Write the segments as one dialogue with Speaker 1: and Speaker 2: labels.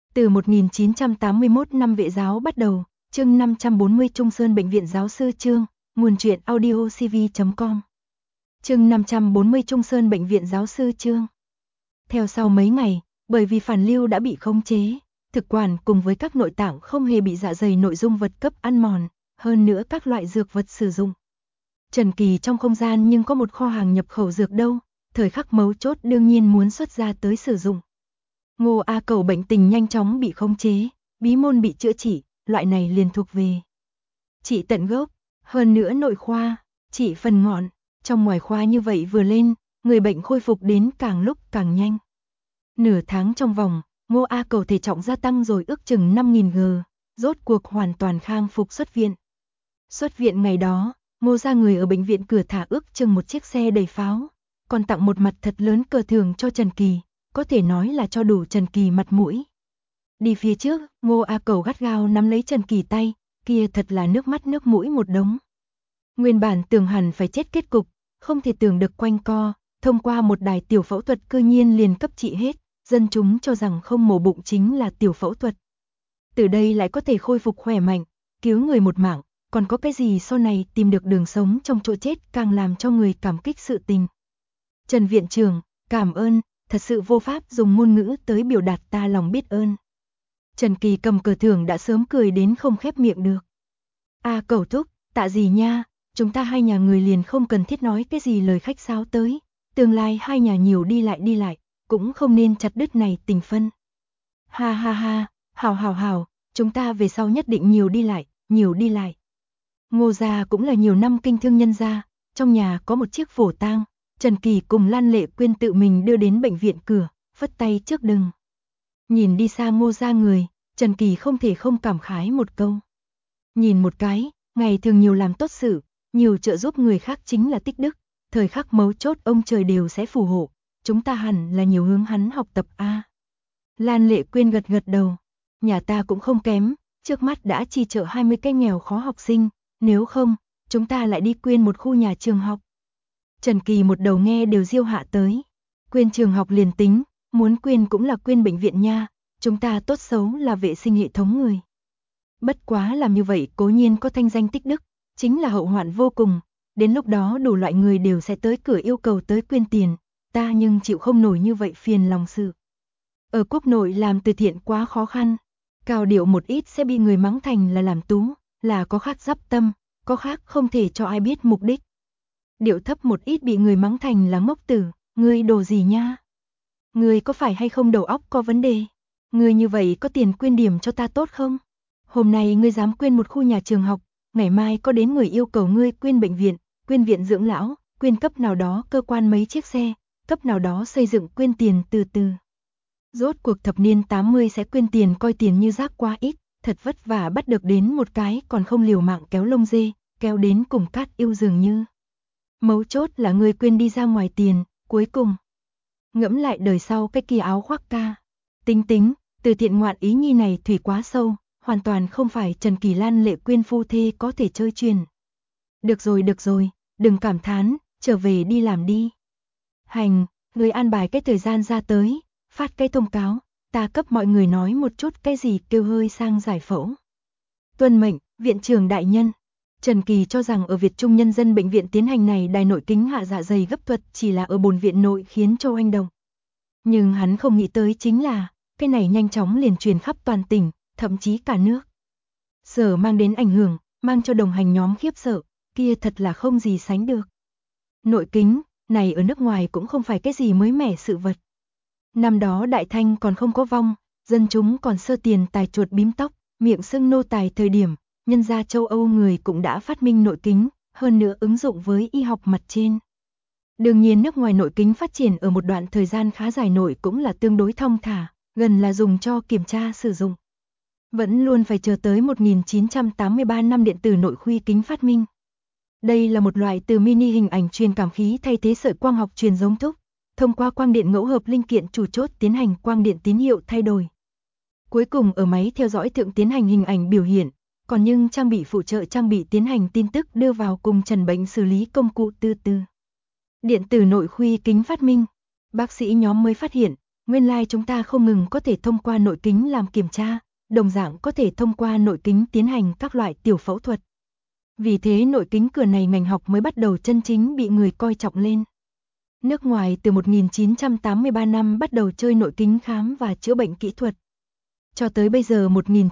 Speaker 1: Từ 1981 năm Vệ giáo bắt đầu, chương 540 Trung Sơn Bệnh viện Giáo sư chương, nguồn truyện audio cv.com. Chương 540 Trung Sơn Bệnh viện Giáo sư chương. Theo sau mấy ngày, bởi vì phản lưu đã bị khống chế, thực quản cùng với các nội tạng không hề bị dạ dày nội dung vật cấp ăn mòn, hơn nữa các loại dược vật sử dụng. Trần Kỳ trong không gian nhưng có một kho hàng nhập khẩu dược đâu, thời khắc mấu chốt đương nhiên muốn xuất ra tới sử dụng. Ngô A Cẩu bệnh tình nhanh chóng bị khống chế, bí môn bị chữa trị, loại này liền thuộc về trị tận gốc, hơn nữa nội khoa, trị phần ngọn, trong ngoài khoa như vậy vừa lên, người bệnh khôi phục đến càng lúc càng nhanh. Nửa tháng trong vòng, Ngô A Cẩu thể trọng gia tăng rồi ước chừng 5.000 g, rốt cuộc hoàn toàn khang phục xuất viện. Xuất viện ngày đó, Ngô gia người ở bệnh viện cửa thả ước chừng một chiếc xe đầy pháo, còn tặng một mặt thật lớn cờ thưởng cho Trần Kỳ, có thể nói là cho đủ Trần Kỳ mặt mũi. Đi phía trước, Ngô A Cẩu gắt gao nắm lấy Trần Kỳ tay, kia thật là nước mắt nước mũi một đống. Nguyên bản tưởng hẳn phải chết kết cục, không thể tưởng được quanh co, thông qua một đài tiểu phẫu thuật cư nhiên liền cấp trị hết, dân chúng cho rằng không mổ bụng chính là tiểu phẫu thuật. Từ đây lại có thể khôi phục khỏe mạnh, cứu người một mạng, còn có cái gì sau này tìm được đường sống trong chỗ chết càng làm cho người cảm kích sự tình. Trần viện trưởng, cảm ơn, thật sự vô pháp dùng ngôn ngữ tới biểu đạt ta lòng biết ơn. Trần Kỳ cầm cờ thưởng đã sớm cười đến không khép miệng được. A Cẩu thúc, tạ gì nha, chúng ta hai nhà người liền không cần thiết nói cái gì lời khách sáo tới, tương lai hai nhà nhiều đi lại, cũng không nên chặt đứt này tình phân. Ha ha ha, hào, chúng ta về sau nhất định nhiều đi lại. Ngô gia cũng là nhiều năm kinh thương nhân gia, trong nhà có một chiếc phổ tang, Trần Kỳ cùng Lan Lệ Quyên tự mình đưa đến bệnh viện cửa, phất tay trước đừng. Nhìn đi xa Ngô gia người, Trần Kỳ không thể không cảm khái một câu. Nhìn một cái, ngày thường nhiều làm tốt sự, nhiều trợ giúp người khác chính là tích đức, thời khắc mấu chốt ông trời đều sẽ phù hộ, chúng ta hẳn là nhiều hướng hắn học tập a. Lan Lệ Quyên gật đầu, nhà ta cũng không kém, trước mắt đã chi trợ 20 cái nghèo khó học sinh, nếu không, chúng ta lại đi quyên một khu nhà trường học. Trần Kỳ một đầu nghe đều diêu hạ tới, quyên trường học liền tính, muốn quyên cũng là quyên bệnh viện nha, chúng ta tốt xấu là vệ sinh hệ thống người. Bất quá làm như vậy cố nhiên có thanh danh tích đức, chính là hậu hoạn vô cùng, đến lúc đó đủ loại người đều sẽ tới cửa yêu cầu tới quyên tiền, ta nhưng chịu không nổi như vậy phiền lòng sự. Ở quốc nội làm từ thiện quá khó khăn, cao điệu một ít sẽ bị người mắng thành là làm tú, là có khác dắp tâm, có khác không thể cho ai biết mục đích. Điệu thấp một ít bị người mắng thành là ngốc tử, ngươi đồ gì nha? Ngươi có phải hay không đầu óc có vấn đề? Ngươi như vậy có tiền quyên điểm cho ta tốt không? Hôm nay ngươi dám quyên một khu nhà trường học, ngày mai có đến người yêu cầu ngươi quyên bệnh viện, quyên viện dưỡng lão, quyên cấp nào đó cơ quan mấy chiếc xe, cấp nào đó xây dựng quyên tiền từ từ. Rốt cuộc thập niên 80 sẽ quyên tiền coi tiền như rác quá ít, thật vất vả bắt được đến một cái còn không liều mạng kéo lông dê, kéo đến cùng cát yêu dường như. Mấu chốt là người quyên đi ra ngoài tiền, cuối cùng. Ngẫm lại đời sau cái kia áo khoác ca. Tính, từ thiện ngoạn ý nhi này thủy quá sâu, hoàn toàn không phải Trần Kỳ Lan Lệ Quyên phu thê có thể chơi truyền. Được rồi, đừng cảm thán, trở về đi làm đi. Hành, người an bài cái thời gian ra tới, phát cái thông cáo, ta cấp mọi người nói một chút cái gì kêu hơi sang giải phẫu. Tuân mệnh, viện trưởng đại nhân. Trần Kỳ cho rằng ở Việt Trung Nhân dân bệnh viện tiến hành này đài nội kính hạ dạ dày gấp thuật chỉ là ở bồn viện nội khiến cho oanh động. Nhưng hắn không nghĩ tới chính là, cái này nhanh chóng liền truyền khắp toàn tỉnh, thậm chí cả nước. Sở mang đến ảnh hưởng, mang cho đồng hành nhóm khiếp sợ, kia thật là không gì sánh được. Nội kính, này ở nước ngoài cũng không phải cái gì mới mẻ sự vật. Năm đó Đại Thanh còn không có vong, dân chúng còn sơ tiền tài chuột bím tóc, miệng sưng nô tài thời điểm, nhân gia châu Âu người cũng đã phát minh nội kính, hơn nữa ứng dụng với y học mặt trên. Đương nhiên nước ngoài nội kính phát triển ở một đoạn thời gian khá dài nội cũng là tương đối thong thả, gần là dùng cho kiểm tra sử dụng. Vẫn luôn phải chờ tới 1983 năm điện tử nội khuy kính phát minh. Đây là một loại từ mini hình ảnh truyền cảm khí thay thế sợi quang học truyền giống thúc, thông qua quang điện ngẫu hợp linh kiện chủ chốt tiến hành quang điện tín hiệu thay đổi. Cuối cùng ở máy theo dõi thượng tiến hành hình ảnh biểu hiện, còn nhưng trang bị phụ trợ trang bị tiến hành tin tức đưa vào cùng trần bệnh xử lý công cụ từ từ. Điện tử nội khuy kính phát minh, bác sĩ nhóm mới phát hiện, nguyên lai chúng ta không ngừng có thể thông qua nội kính làm kiểm tra, đồng dạng có thể thông qua nội kính tiến hành các loại tiểu phẫu thuật. Vì thế nội kính cửa này ngành học mới bắt đầu chân chính bị người coi trọng lên. Nước ngoài từ 1983 năm bắt đầu chơi nội kính khám và chữa bệnh kỹ thuật. Cho tới bây giờ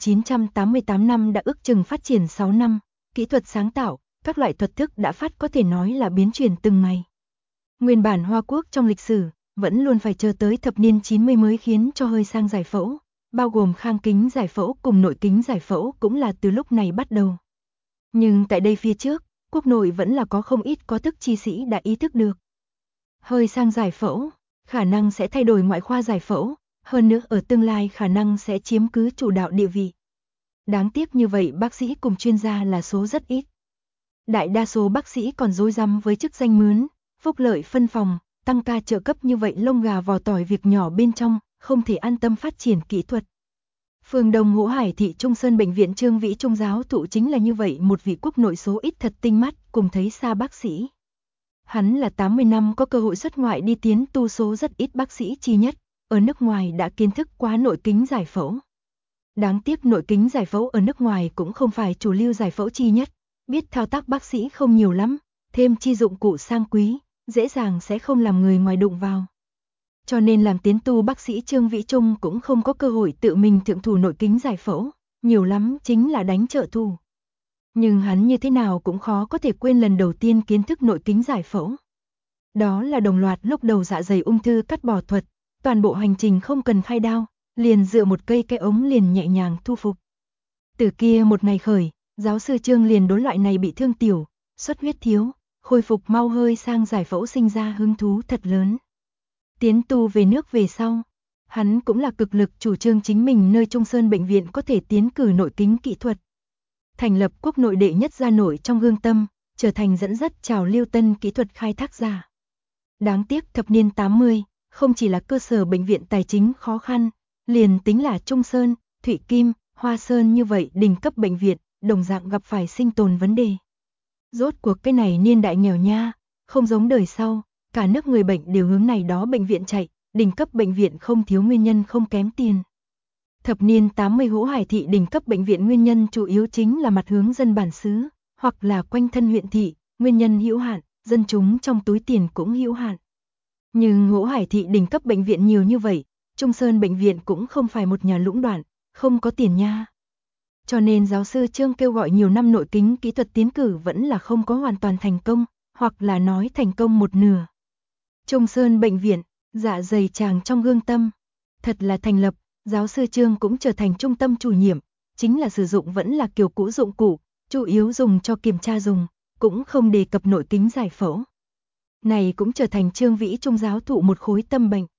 Speaker 1: 1988 năm đã ước chừng phát triển 6 năm, kỹ thuật sáng tạo, các loại thuật thức đã phát có thể nói là biến chuyển từng ngày. Nguyên bản Hoa Quốc trong lịch sử, vẫn luôn phải chờ tới thập niên 90 mới khiến cho hơi sang giải phẫu, bao gồm khang kính giải phẫu cùng nội kính giải phẫu cũng là từ lúc này bắt đầu. Nhưng tại đây phía trước, quốc nội vẫn là có không ít có thức chi sĩ đã ý thức được. Hơi sang giải phẫu, khả năng sẽ thay đổi ngoại khoa giải phẫu, hơn nữa ở tương lai khả năng sẽ chiếm cứ chủ đạo địa vị. Đáng tiếc như vậy bác sĩ cùng chuyên gia là số rất ít. Đại đa số bác sĩ còn rối rắm với chức danh mướn, phúc lợi phân phòng, tăng ca trợ cấp như vậy lông gà vò tỏi việc nhỏ bên trong, không thể an tâm phát triển kỹ thuật. Phường Đông Hỗ Hải thị Trung Sơn Bệnh viện Trương Vĩ Trung giáo thụ chính là như vậy một vị quốc nội số ít thật tinh mắt cùng thấy xa bác sĩ. Hắn là 80 năm có cơ hội xuất ngoại đi tiến tu số rất ít bác sĩ chi nhất, ở nước ngoài đã kiến thức quá nội kính giải phẫu. Đáng tiếc nội kính giải phẫu ở nước ngoài cũng không phải chủ lưu giải phẫu chi nhất, biết thao tác bác sĩ không nhiều lắm, thêm chi dụng cụ sang quý, dễ dàng sẽ không làm người ngoài đụng vào. Cho nên làm tiến tu bác sĩ Trương Vĩ Trung cũng không có cơ hội tự mình thượng thủ nội kính giải phẫu, nhiều lắm chính là đánh trợ thủ. Nhưng hắn như thế nào cũng khó có thể quên lần đầu tiên kiến thức nội kính giải phẫu. Đó là đồng loạt lúc đầu dạ dày ung thư cắt bỏ thuật, toàn bộ hành trình không cần khai đao, liền dựa một cây ống liền nhẹ nhàng thu phục. Từ kia một ngày khởi, giáo sư Trương liền đối loại này bị thương tiểu, xuất huyết thiếu, khôi phục mau hơi sang giải phẫu sinh ra hứng thú thật lớn. Tiến tu về nước về sau, hắn cũng là cực lực chủ trương chính mình nơi Trung Sơn Bệnh viện có thể tiến cử nội kính kỹ thuật. Thành lập quốc nội đệ nhất gia nội trong Hương Tâm, trở thành dẫn dắt trào lưu tân kỹ thuật khai thác giả. Đáng tiếc thập niên 80, không chỉ là cơ sở bệnh viện tài chính khó khăn, liền tính là Trung Sơn, Thụy Kim, Hoa Sơn như vậy đỉnh cấp bệnh viện, đồng dạng gặp phải sinh tồn vấn đề. Rốt cuộc cái này niên đại nghèo nha, không giống đời sau, cả nước người bệnh đều hướng này đó bệnh viện chạy, đỉnh cấp bệnh viện không thiếu nguyên nhân không kém tiền. Thập niên 80 Hỗ Hải thị đỉnh cấp bệnh viện nguyên nhân chủ yếu chính là mặt hướng dân bản xứ, hoặc là quanh thân huyện thị, nguyên nhân hữu hạn, dân chúng trong túi tiền cũng hữu hạn. Nhưng Hỗ Hải thị đỉnh cấp bệnh viện nhiều như vậy, Trung Sơn bệnh viện cũng không phải một nhà lũng đoạn, không có tiền nha. Cho nên giáo sư Trương kêu gọi nhiều năm nội kính kỹ thuật tiến cử vẫn là không có hoàn toàn thành công, hoặc là nói thành công một nửa. Trung Sơn bệnh viện, dạ dày tràng trong Hương Tâm, thật là thành lập, giáo sư Trương cũng trở thành trung tâm chủ nhiệm, chính là sử dụng vẫn là kiểu cũ dụng cụ, chủ yếu dùng cho kiểm tra dùng, cũng không đề cập nội kính giải phẫu. Này cũng trở thành Trương Vĩ Trung giáo thụ một khối tâm bệnh.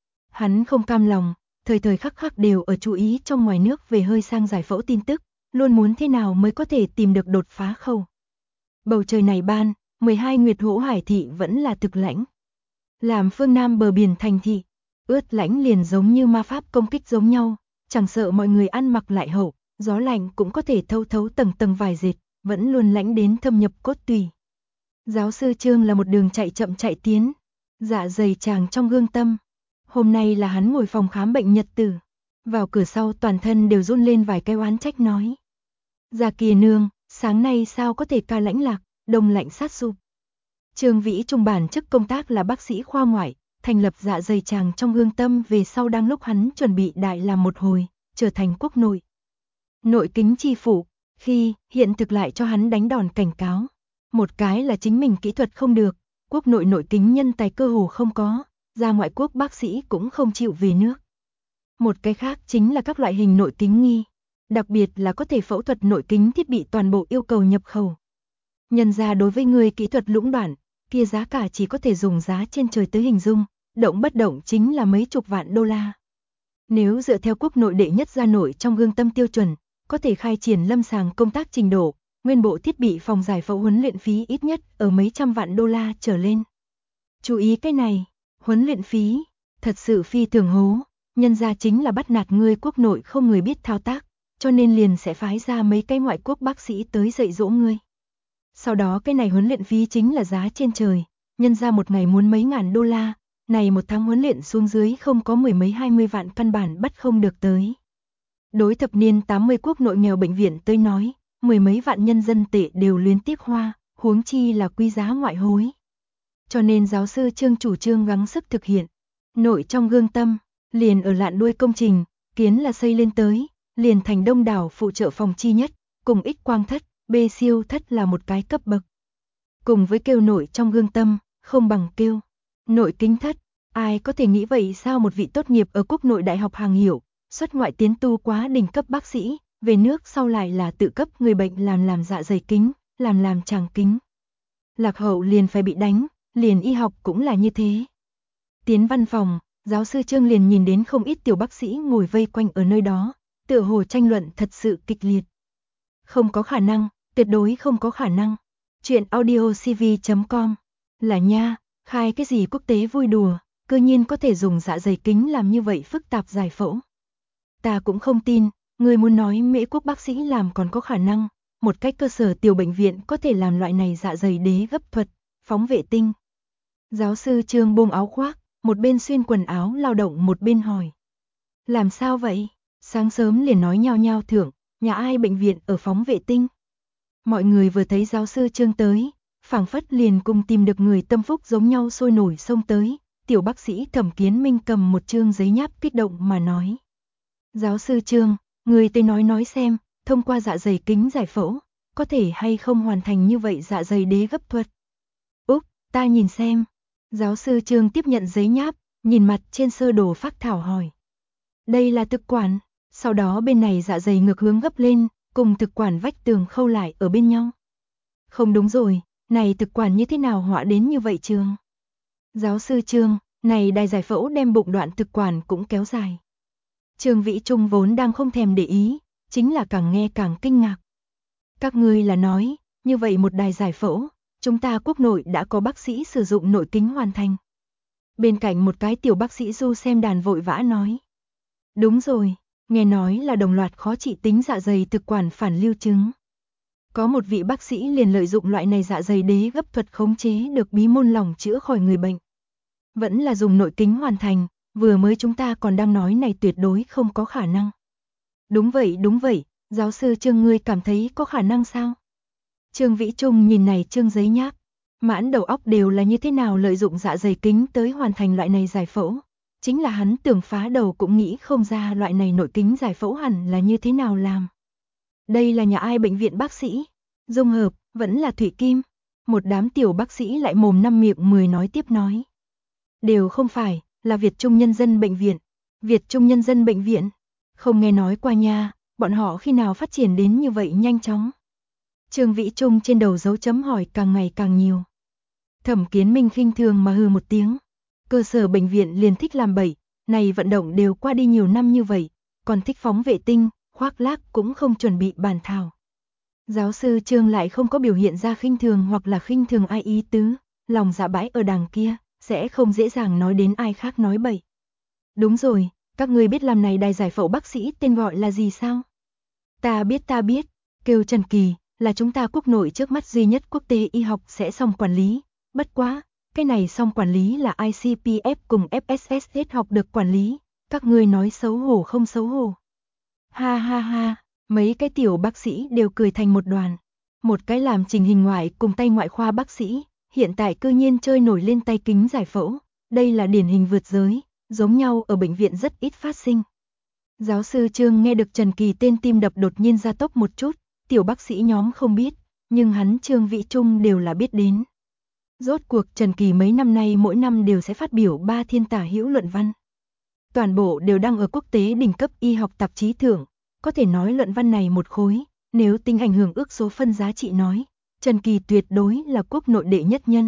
Speaker 1: Hắn không cam lòng, thời thời khắc khắc đều ở chú ý trong ngoài nước về hơi sang giải phẫu tin tức, luôn muốn thế nào mới có thể tìm được đột phá khâu. Bầu trời này ban, 12 nguyệt Hỗ Hải thị vẫn là thực lãnh. Làm phương Nam bờ biển thành thị, ướt lãnh liền giống như ma pháp công kích giống nhau, chẳng sợ mọi người ăn mặc lại hậu, gió lạnh cũng có thể thâu thấu tầng tầng vài dệt, vẫn luôn lãnh đến thâm nhập cốt tủy. Giáo sư Trương là một đường chạy chậm chạy tiến, dạ dày tràng trong Hương Tâm. Hôm nay là hắn ngồi phòng khám bệnh nhật tử, vào cửa sau toàn thân đều run lên vài cái oán trách nói. Dạ kìa nương, sáng nay sao có thể ca lãnh lạc, đông lạnh sát sụp. Trương Vĩ Trung bản chức công tác là bác sĩ khoa ngoại, thành lập dạ dày tràng trong Hương Tâm về sau đang lúc hắn chuẩn bị đại làm một hồi, trở thành quốc nội. Nội kính chi phủ, khi hiện thực lại cho hắn đánh đòn cảnh cáo. Một cái là chính mình kỹ thuật không được, quốc nội nội kính nhân tài cơ hồ không có, ra ngoại quốc bác sĩ cũng không chịu về nước. Một cái khác chính là các loại hình nội kính nghi, đặc biệt là có thể phẫu thuật nội kính thiết bị toàn bộ yêu cầu nhập khẩu. Nhân ra đối với người kỹ thuật lũng đoạn, kia giá cả chỉ có thể dùng giá trên trời tới hình dung, động bất động chính là mấy chục vạn đô la. Nếu dựa theo quốc nội đệ nhất gia nội trong Hương Tâm tiêu chuẩn, có thể khai triển lâm sàng công tác trình độ, nguyên bộ thiết bị phòng giải phẫu huấn luyện phí ít nhất ở mấy trăm vạn đô la trở lên. Chú ý cái này, huấn luyện phí, thật sự phi thường hố, nhân ra chính là bắt nạt người quốc nội không người biết thao tác, cho nên liền sẽ phái ra mấy cái ngoại quốc bác sĩ tới dạy dỗ ngươi. Sau đó cái này huấn luyện phí chính là giá trên trời, nhân ra một ngày muốn mấy ngàn đô la, này một tháng huấn luyện xuống dưới không có mười mấy 20 vạn căn bản bắt không được tới. Đối thập niên 80 quốc nội nghèo bệnh viện tới nói, mười mấy vạn nhân dân tệ đều luyến tiếc hoa, huống chi là quý giá ngoại hối. Cho nên giáo sư Trương chủ trương gắng sức thực hiện. Nội trong gương tâm, liền ở lạn đuôi công trình, kiến là xây lên tới, liền thành đông đảo phụ trợ phòng chi nhất, cùng X quang thất, B siêu thất là một cái cấp bậc. Cùng với kêu nội trong gương tâm, không bằng kêu nội kính thất. Ai có thể nghĩ vậy sao một vị tốt nghiệp ở quốc nội đại học hàng hiệu, xuất ngoại tiến tu quá đỉnh cấp bác sĩ, về nước sau lại là tự cấp người bệnh làm dạ dày kính, làm tràng kính. Lạc hậu liền phải bị đánh, liền y học cũng là như thế. Tiến văn phòng, giáo sư Trương liền nhìn đến không ít tiểu bác sĩ ngồi vây quanh ở nơi đó, tựa hồ tranh luận thật sự kịch liệt. Không có khả năng, tuyệt đối không có khả năng. Chuyện audiocv.com là nha, khai cái gì quốc tế vui đùa, cơ nhiên có thể dùng dạ dày kính làm như vậy phức tạp giải phẫu. Ta cũng không tin, người muốn nói Mỹ quốc bác sĩ làm còn có khả năng, một cách cơ sở tiểu bệnh viện có thể làm loại này dạ dày đế gấp thuật, phóng vệ tinh. Giáo sư Trương buông áo khoác, một bên xuyên quần áo lao động một bên hỏi. Làm sao vậy? Sáng sớm liền nói nhao nhao thưởng, nhà ai bệnh viện ở phóng vệ tinh. Mọi người vừa thấy giáo sư Trương tới, phảng phất liền cùng tìm được người tâm phúc giống nhau sôi nổi xông tới, tiểu bác sĩ Thẩm Kiến Minh cầm một chương giấy nháp kích động mà nói. Giáo sư Trương, người tới nói xem, thông qua dạ dày kính giải phẫu, có thể hay không hoàn thành như vậy dạ dày đế gấp thuật. Úp, ta nhìn xem. Giáo sư Trương tiếp nhận giấy nháp, nhìn mặt trên sơ đồ phác thảo hỏi. Đây là thực quản, sau đó bên này dạ dày ngược hướng gấp lên, cùng thực quản vách tường khâu lại ở bên nhau. Không đúng rồi, này thực quản như thế nào họa đến như vậy Trương? Giáo sư Trương, này đài giải phẫu đem bụng đoạn thực quản cũng kéo dài. Trương Vĩ Trung vốn đang không thèm để ý, chính là càng nghe càng kinh ngạc. Các ngươi là nói, như vậy một đài giải phẫu, chúng ta quốc nội đã có bác sĩ sử dụng nội kính hoàn thành. Bên cạnh một cái tiểu bác sĩ du xem đàn vội vã nói. Đúng rồi, nghe nói là đồng loạt khó trị tính dạ dày thực quản phản lưu chứng. Có một vị bác sĩ liền lợi dụng loại này dạ dày đế gấp thuật khống chế được bí môn lỏng chữa khỏi người bệnh. Vẫn là dùng nội kính hoàn thành, vừa mới chúng ta còn đang nói này tuyệt đối không có khả năng. Đúng vậy, giáo sư Trương ngươi cảm thấy có khả năng sao? Trương Vĩ Trung nhìn này trương giấy nháp, mãn đầu óc đều là như thế nào lợi dụng dạ dày kính tới hoàn thành loại này giải phẫu. Chính là hắn tưởng phá đầu cũng nghĩ không ra loại này nội kính giải phẫu hẳn là như thế nào làm. Đây là nhà ai bệnh viện bác sĩ? Dung hợp, vẫn là Thủy Kim. Một đám tiểu bác sĩ lại mồm năm miệng mười nói tiếp nói. Đều không phải, là Việt Trung Nhân dân Bệnh viện. Việt Trung Nhân dân Bệnh viện? Không nghe nói qua nha, bọn họ khi nào phát triển đến như vậy nhanh chóng? Trương Vĩ Trung trên đầu dấu chấm hỏi càng ngày càng nhiều. Thẩm Kiến Minh khinh thường mà hừ một tiếng. Cơ sở bệnh viện liền thích làm bậy, này vận động đều qua đi nhiều năm như vậy, còn thích phóng vệ tinh, khoác lác cũng không chuẩn bị bàn thảo. Giáo sư Trương lại không có biểu hiện ra khinh thường hoặc là khinh thường ai ý tứ, lòng dạ bãi ở đằng kia, sẽ không dễ dàng nói đến ai khác nói bậy. Đúng rồi, các ngươi biết làm này đài giải phẫu bác sĩ tên gọi là gì sao? Ta biết, kêu Trần Kỳ, là chúng ta quốc nội trước mắt duy nhất quốc tế y học sẽ xong quản lý, bất quá, cái này xong quản lý là ICPF cùng FSS học được quản lý, các ngươi nói xấu hổ không xấu hổ. Ha ha ha, mấy cái tiểu bác sĩ đều cười thành một đoàn. Một cái làm trình hình ngoại cùng tay ngoại khoa bác sĩ, hiện tại cư nhiên chơi nổi lên tay kính giải phẫu, đây là điển hình vượt giới, giống nhau ở bệnh viện rất ít phát sinh. Giáo sư Trương nghe được Trần Kỳ tên tim đập đột nhiên gia tốc một chút, tiểu bác sĩ nhóm không biết, nhưng hắn Trương Vĩ Trung đều là biết đến. Rốt cuộc Trần Kỳ mấy năm nay mỗi năm đều sẽ phát biểu 3 thiên tả hữu luận văn. Toàn bộ đều đăng ở quốc tế đỉnh cấp y học tạp chí thưởng, có thể nói luận văn này một khối, nếu tính ảnh hưởng ước số phân giá trị nói, Trần Kỳ tuyệt đối là quốc nội đệ nhất nhân.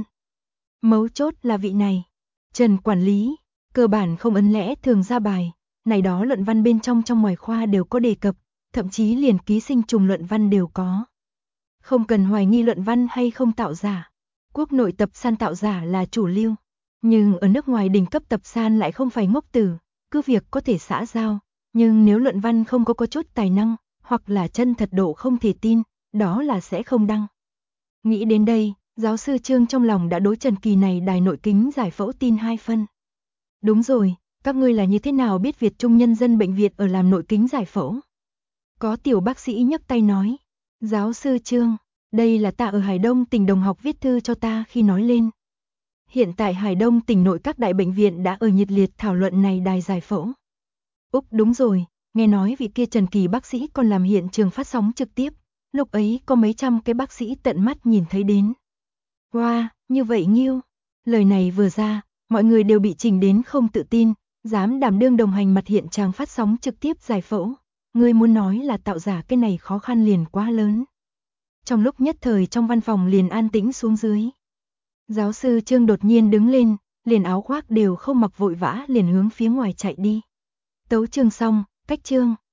Speaker 1: Mấu chốt là vị này, Trần quản lý, cơ bản không ấn lẽ thường ra bài, này đó luận văn bên trong ngoài khoa đều có đề cập, thậm chí liền ký sinh trùng luận văn đều có. Không cần hoài nghi luận văn hay không tạo giả, quốc nội tập san tạo giả là chủ lưu, nhưng ở nước ngoài đỉnh cấp tập san lại không phải ngốc tử, cứ việc có thể xã giao, nhưng nếu luận văn không có chút tài năng, hoặc là chân thật độ không thể tin, đó là sẽ không đăng. Nghĩ đến đây, giáo sư Trương trong lòng đã đối Trần Kỳ này đài nội kính giải phẫu tin 2 phân. Đúng rồi, các ngươi là như thế nào biết Việt Trung Nhân dân bệnh viện ở làm nội kính giải phẫu? Có tiểu bác sĩ nhấc tay nói. Giáo sư Trương, đây là ta ở Hải Đông tỉnh đồng học viết thư cho ta khi nói lên. Hiện tại Hải Đông tỉnh nội các đại bệnh viện đã ở nhiệt liệt thảo luận này đài giải phẫu. Úc đúng rồi, nghe nói vị kia Trần Kỳ bác sĩ còn làm hiện trường phát sóng trực tiếp, lúc ấy có mấy trăm cái bác sĩ tận mắt nhìn thấy đến. Wow, như vậy Nghiêu. Lời này vừa ra, mọi người đều bị chỉnh đến không tự tin, dám đảm đương đồng hành mặt hiện trường phát sóng trực tiếp giải phẫu. Người muốn nói là tạo giả cái này khó khăn liền quá lớn. Trong lúc nhất thời trong văn phòng liền an tĩnh xuống dưới. Giáo sư Trương đột nhiên đứng lên, liền áo khoác đều không mặc vội vã liền hướng phía ngoài chạy đi. Tấu chương xong, cách chương.